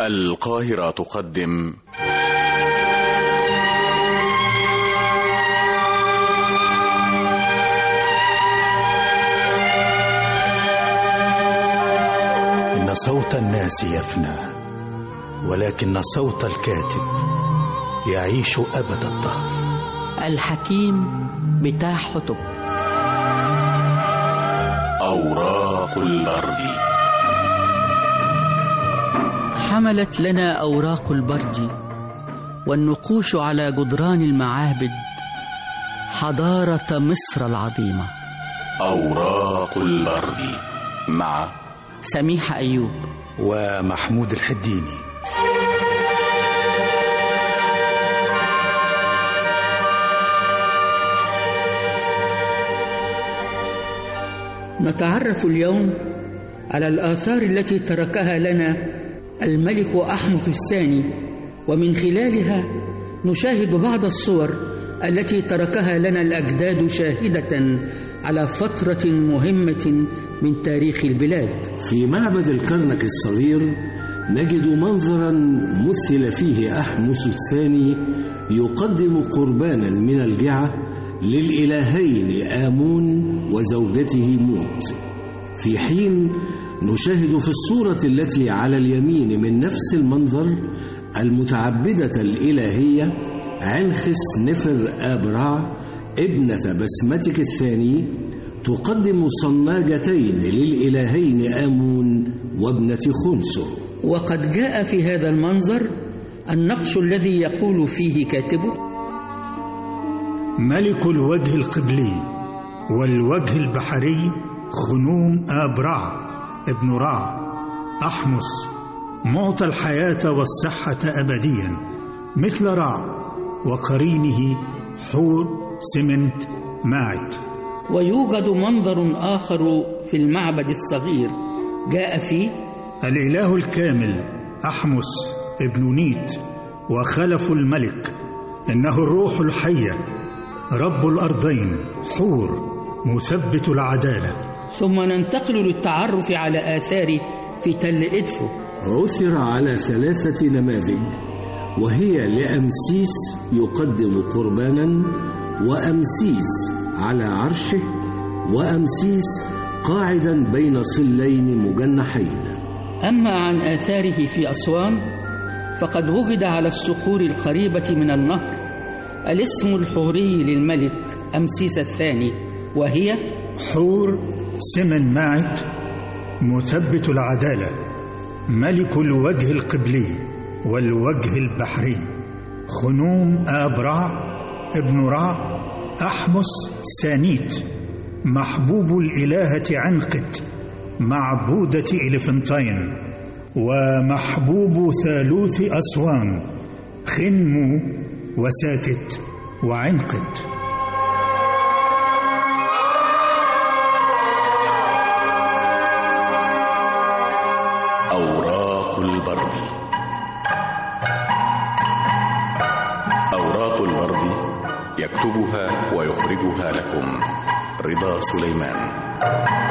القاهرة تقدم إن صوت الناس يفنى، ولكن صوت الكاتب يعيش أبد الدهر. الحكيم بتاع حطب. أوراق البرد. حملت لنا أوراق البرد والنقوش على جدران المعابد حضارة مصر العظيمة. أوراق البرد مع سميحة أيوب ومحمود الحديني. نتعرف اليوم على الآثار التي تركها لنا الملك أحمس الثاني، ومن خلالها نشاهد بعض الصور التي تركها لنا الأجداد شاهدة على فترة مهمة من تاريخ البلاد. في معبد الكرنك الصغير نجد منظرا مثل فيه أحمس الثاني يقدم قربانا من الجعة للإلهين آمون وزوجته موت، في حين نشاهد في الصورة التي على اليمين من نفس المنظر المتعبدة الإلهية عنخس نفر آبرع ابنة بسمتك الثاني تقدم صناجتين للإلهين آمون وابنة خنسو. وقد جاء في هذا المنظر النقش الذي يقول فيه كاتبه: ملك الوجه القبلي والوجه البحري خنوم آبرع ابن رع أحمس، معطى الحياة والصحة أبديا مثل رع، وقرينه حور سمنت ماعت. ويوجد منظر آخر في المعبد الصغير جاء فيه: الإله الكامل أحمس ابن نيت وخلف الملك، إنه الروح الحية رب الأرضين حور مثبت العدالة. ثم ننتقل للتعرف على آثاره في تل إدفو. عثر على 3 نماذج، وهي لأمسيس يقدم قربانا، وأمسيس على عرشه، وأمسيس قاعدا بين صلين مجنحين. أما عن آثاره في أسوان فقد وجد على الصخور القريبة من النهر الاسم الحوري للملك أمسيس الثاني، وهي حور سمن ماعت مثبت العدالة، ملك الوجه القبلي والوجه البحري خنوم آبرع ابن رع أحمس سانيت، محبوب الإلهة عنقت معبودة إلفنتين، ومحبوب ثالوث أسوان خنمو وساتت وعنقت. أوراق البرد. أوراق البرد يكتبها ويخرجها لكم رضا سليمان.